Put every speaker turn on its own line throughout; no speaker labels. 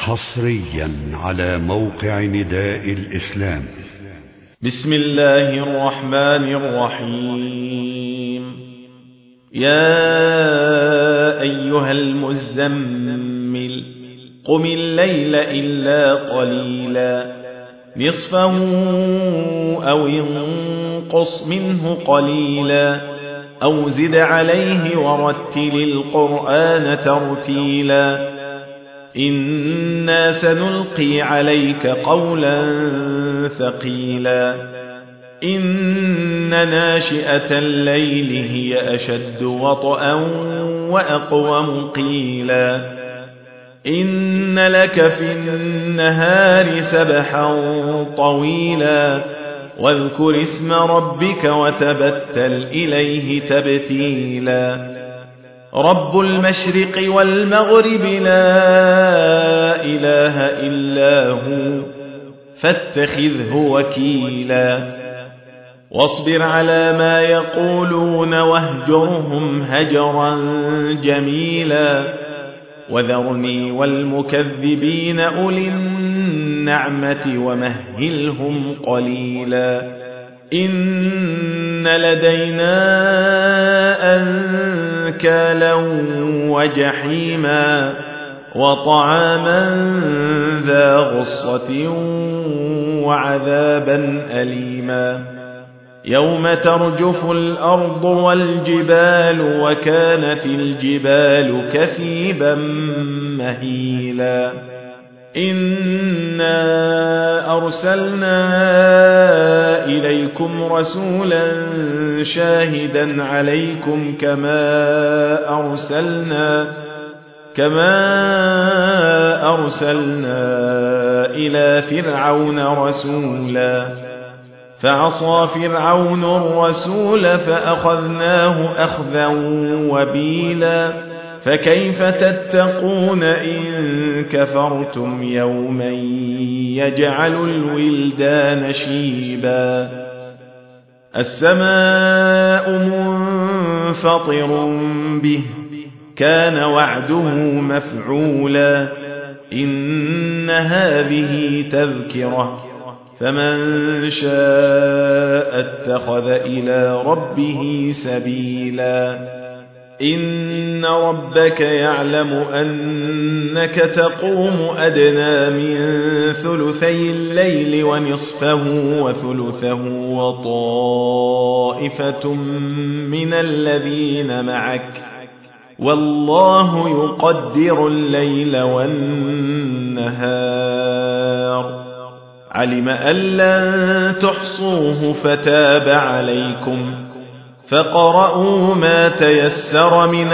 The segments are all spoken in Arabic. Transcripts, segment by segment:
حصريا على موقع نداء الإسلام.
بسم الله الرحمن الرحيم. يا أيها المزمل قم الليل إلا قليلا نصفه أو انقص منه قليلا أو زد عليه ورتل القرآن ترتيلا إنا سنلقي عليك قولا ثقيلا إن ناشئة الليل هي أشد وطئا وأقوم قيلا إن لك في النهار سبحا طويلا واذكر اسم ربك وتبتل إليه تبتيلا رب المشرق والمغرب لا إله إلا هو فاتخذه وكيلا واصبر على ما يقولون واهجرهم هجرا جميلا وذرني والمكذبين أولي النعمة ومهلهم قليلا إن لدينا أنكالا وجحيما وطعاما ذا غصة وعذابا أليما يوم ترجف الأرض والجبال وكانت الجبال كثيبا مهيلا إنا أرسلنا إليكم رسولا شاهدا عليكم كما أرسلنا إلى فرعون رسولا فعصى فرعون الرسول فأخذناه أخذا وبيلا فكيف تتقون إن كفرتم يوما يجعل الولدان شيبا السماء منفطر به كان وعده مفعولا إن هذه تذكرة فمن شاء اتخذ إلى ربه سبيلا إن ربك يعلم أنك تقوم أدنى من ثلثي الليل ونصفه وثلثه وطائفة من الذين معك والله يقدر الليل والنهار علم أن لن تحصوه فتاب عليكم فقرؤوا ما تيسر من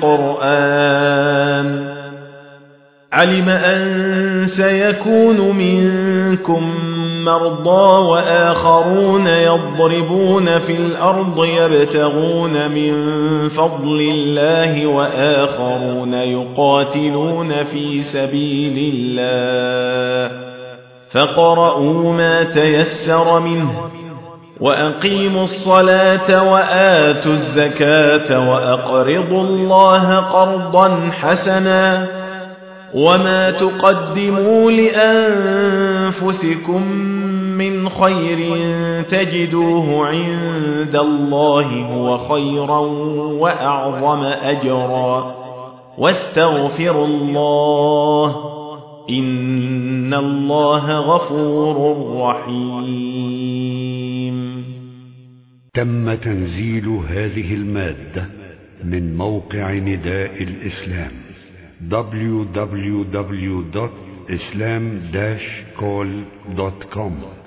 القرآن علم أن سيكون منكم مرضى وآخرون يضربون في الأرض يبتغون من فضل الله وآخرون يقاتلون في سبيل الله فقرؤوا ما تيسر منه وأقيموا الصلاة وآتوا الزكاة وأقرضوا الله قرضا حسنا وما تقدموا لأنفسكم من خير تجدوه عند الله هو خيرا وأعظم أجرا واستغفروا الله إن الله غفور رحيم.
تم تنزيل هذه المادة من موقع نداء الإسلام www.islam-call.com